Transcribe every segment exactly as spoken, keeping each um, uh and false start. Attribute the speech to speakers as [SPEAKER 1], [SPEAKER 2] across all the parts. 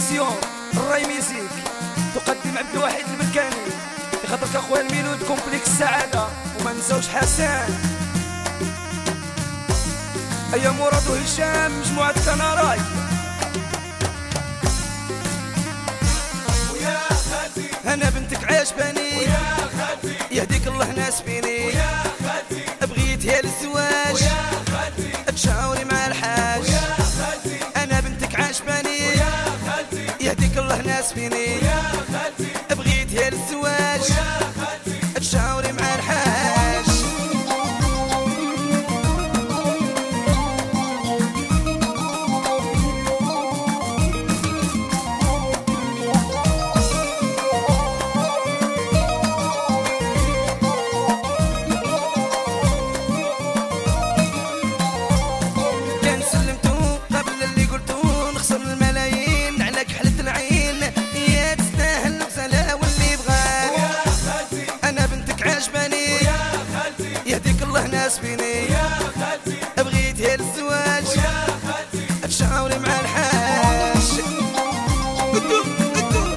[SPEAKER 1] برودكسيون الراي ميزيك تقدم عبد الواحد المكاني في خاطرك اخويا الميلود كومبليكس السعادة. وما نساوش حسان ايا مراد وهشام مجموعة كناراي.
[SPEAKER 2] ويا خالتي
[SPEAKER 1] انا بنتك عاجباني
[SPEAKER 2] ويا خالتي
[SPEAKER 1] يهديك الله ناسبيني
[SPEAKER 2] ويا خالتي
[SPEAKER 1] بغيتها للزواج
[SPEAKER 2] ويا خالتي
[SPEAKER 1] تشاوري مع الحاج.
[SPEAKER 2] ويا خالتي
[SPEAKER 1] انا بنتك عاجباني
[SPEAKER 2] ويا خالتي
[SPEAKER 1] يهديك الله ناسبيني
[SPEAKER 2] ويا خالتي
[SPEAKER 1] بغيتها للزواج
[SPEAKER 2] ويا خالتي
[SPEAKER 1] تشاوري مع الحاج. كان سلمتو قبل اللي قلتو نخسر الملايين على كحلة العين. يا تستاهل الغزالة واللي بغاك.
[SPEAKER 2] ويا خالتي
[SPEAKER 1] انا بنتك عاجباني
[SPEAKER 2] ويا خالتي
[SPEAKER 1] يهديك الله ناسبيني
[SPEAKER 2] ويا خالتي
[SPEAKER 1] بغيتها للزواج
[SPEAKER 2] ويا خالتي
[SPEAKER 1] تشاوري مع الحاج. قدو قدو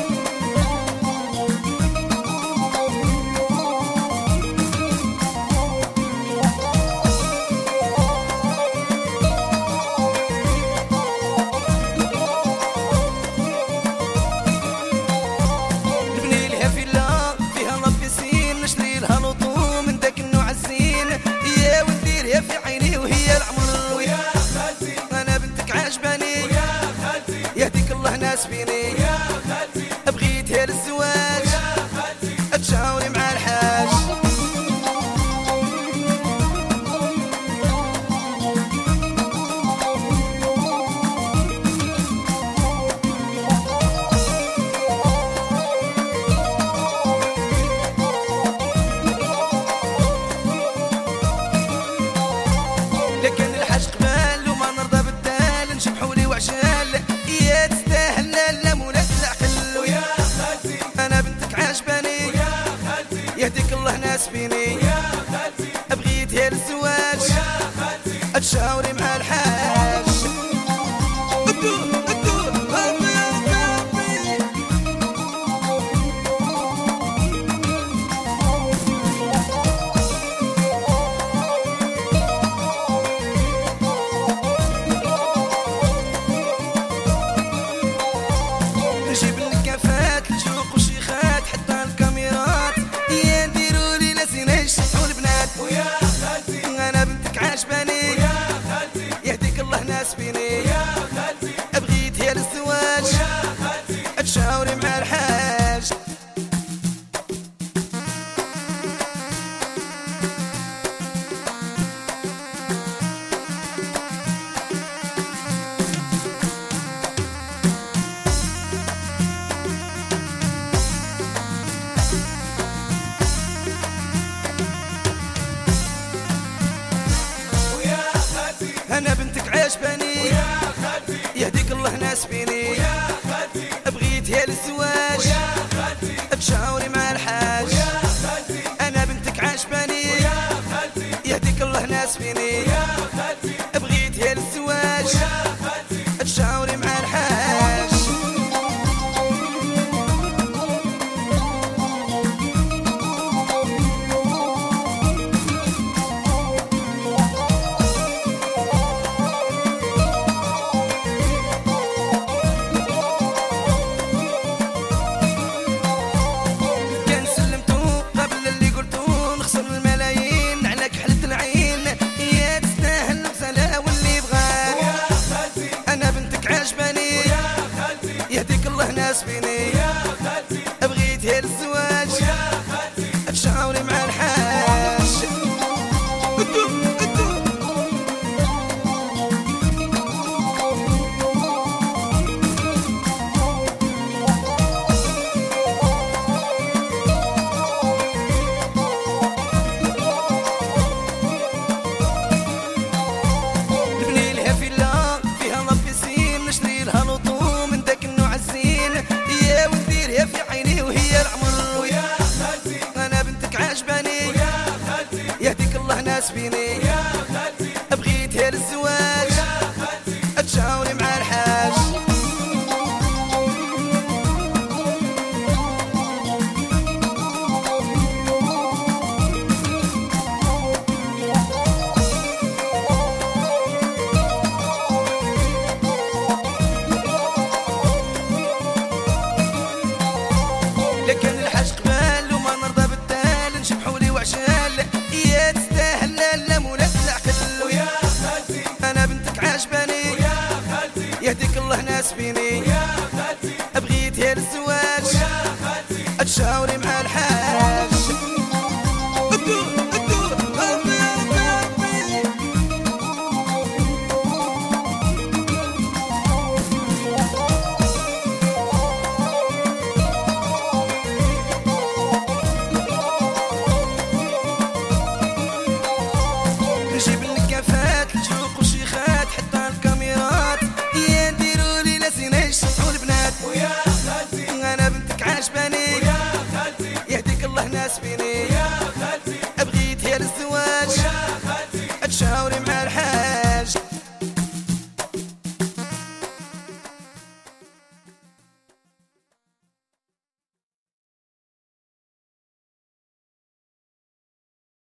[SPEAKER 1] نبني لها فيلا فيها لابيسين نشري لها لوطو من داك النوع الزين. يا ونديرها في عيني وهي العمر.
[SPEAKER 2] ويا خالتي
[SPEAKER 1] انا بنتك عاجباني
[SPEAKER 2] ويا خالتي
[SPEAKER 1] يهديك الله ناسبيني
[SPEAKER 2] ويا خالتي
[SPEAKER 1] بغيتها للزواج
[SPEAKER 2] ويا خالتي
[SPEAKER 1] تشاوري مع الحاج. لكن الحاج قبال وما نرضى بالدال نشبحولي وعشال. يا تستاهل لا مولاك العقل.
[SPEAKER 2] ويا خالتي
[SPEAKER 1] انا بنتك عاجباني
[SPEAKER 2] ويا خالتي
[SPEAKER 1] يهديك الله ناسبيني
[SPEAKER 2] ويا خالتي
[SPEAKER 1] بغيتها للزواج
[SPEAKER 2] ويا خالتي
[SPEAKER 1] تشاوري مع الحاج. قدو قدو ربي ربي ربي. نجيب الكافات الجوق والشيخات حتى الكاميرات. يا نديرولي لازين يشطحوا البنات.
[SPEAKER 2] ويا خالتي
[SPEAKER 1] انا بنتك عاجباني
[SPEAKER 2] ويا خالتي
[SPEAKER 1] يهديك الله ناسبيني
[SPEAKER 2] ويا خالتي
[SPEAKER 1] بغيتها للزواج
[SPEAKER 2] ويا خالتي
[SPEAKER 1] تشاوري مع الحاج.
[SPEAKER 2] ويا خالتي
[SPEAKER 1] انا بنتك عاجباني
[SPEAKER 2] ويا خالتي
[SPEAKER 1] يهديك الله ناسبيني
[SPEAKER 2] ويا خالتي
[SPEAKER 1] بغيتها للزواج
[SPEAKER 2] ويا خالتي
[SPEAKER 1] تشاوري مع الحاج.
[SPEAKER 2] ويا خالتي
[SPEAKER 1] انا بنتك عاجباني
[SPEAKER 2] ويا خالتي
[SPEAKER 1] يهديك الله ناسبيني
[SPEAKER 2] ويا خالتي
[SPEAKER 1] بغيتها للزواج
[SPEAKER 2] ويا خالتي
[SPEAKER 1] تشاوري مع الحاج. ناسبيني
[SPEAKER 2] ويا خالتي
[SPEAKER 1] بغيت يا الزواج
[SPEAKER 2] ويا خالتي
[SPEAKER 1] تشاوري مع الحاج نجيب الكافات الجوق والشيخات حتى الكاميرات يا ديروا لي ناسيناش تسعوا البنات
[SPEAKER 2] ويا خالتي
[SPEAKER 1] انا بنتك عاجباني
[SPEAKER 2] ويا خالتي
[SPEAKER 1] يهديك الله ناس بيني